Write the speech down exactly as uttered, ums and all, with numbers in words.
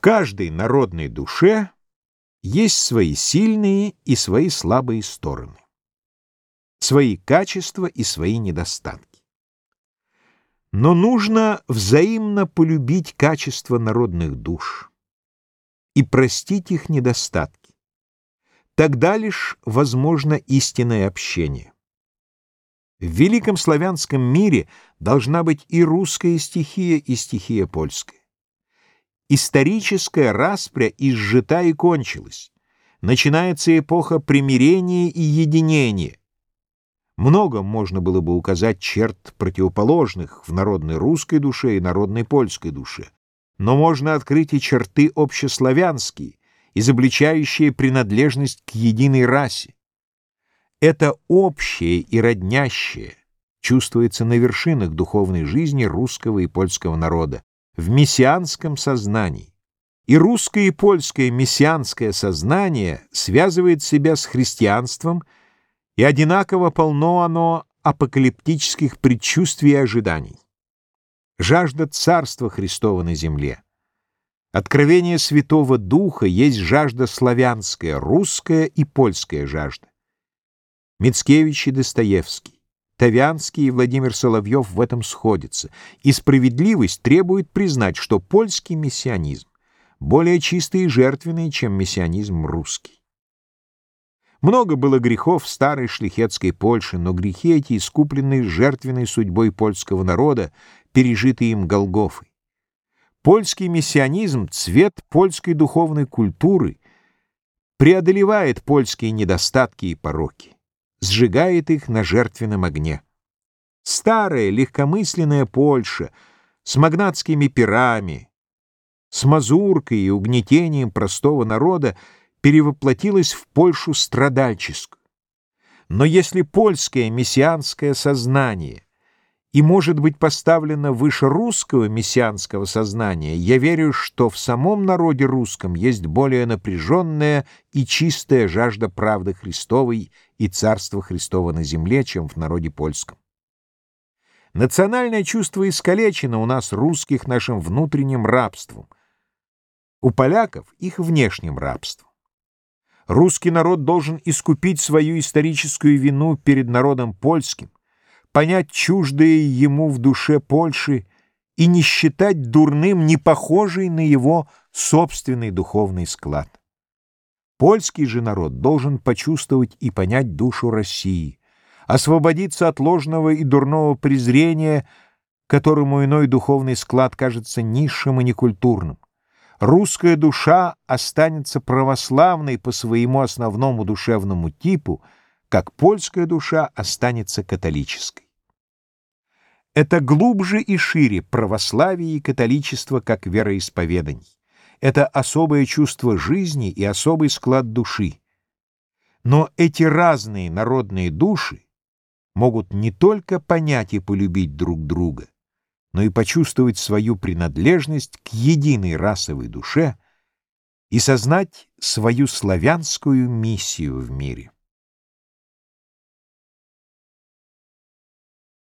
каждой народной душе есть свои сильные и свои слабые стороны, свои качества и свои недостатки. Но нужно взаимно полюбить качества народных душ и простить их недостатки. Тогда лишь возможно истинное общение. В великом славянском мире должна быть и русская стихия, и стихия польская. Историческая распря изжита и кончилась. Начинается эпоха примирения и единения. Много можно было бы указать черт противоположных в народной русской душе и народной польской душе, но можно открыть и черты общеславянские, изобличающие принадлежность к единой расе. Это общее и роднящее чувствуется на вершинах духовной жизни русского и польского народа, в мессианском сознании. И русское и польское мессианское сознание связывает себя с христианством, и одинаково полно оно апокалиптических предчувствий и ожиданий. Жажда Царства Христова на земле. Откровение Святого Духа есть жажда славянская, русская и польская жажда. Мицкевич и Достоевский, Тавянский и Владимир Соловьев в этом сходятся, и справедливость требует признать, что польский мессианизм более чистый и жертвенный, чем мессианизм русский. Много было грехов в старой шляхетской Польше, но грехи эти, искупленные жертвенной судьбой польского народа, пережиты им Голгофой. Польский мессианизм, цвет польской духовной культуры, преодолевает польские недостатки и пороки, сжигает их на жертвенном огне. Старая легкомысленная Польша с магнатскими пирами, с мазуркой и угнетением простого народа перевоплотилась в Польшу страдальческую. Но если польское мессианское сознание и может быть поставлено выше русского мессианского сознания, я верю, что в самом народе русском есть более напряженная и чистая жажда правды Христовой и Царства Христова на земле, чем в народе польском. Национальное чувство искалечено у нас, русских, нашим внутренним рабством, у поляков — их внешним рабством. Русский народ должен искупить свою историческую вину перед народом польским, понять чуждое ему в душе Польши и не считать дурным непохожий на его собственный духовный склад. Польский же народ должен почувствовать и понять душу России, освободиться от ложного и дурного презрения, которому иной духовный склад кажется низшим и некультурным. Русская душа останется православной по своему основному душевному типу, как польская душа останется католической. Это глубже и шире православие и католичество как вероисповеданий. Это особое чувство жизни и особый склад души. Но эти разные народные души могут не только понять и полюбить друг друга, но и почувствовать свою принадлежность к единой расовой душе и сознать свою славянскую миссию в мире.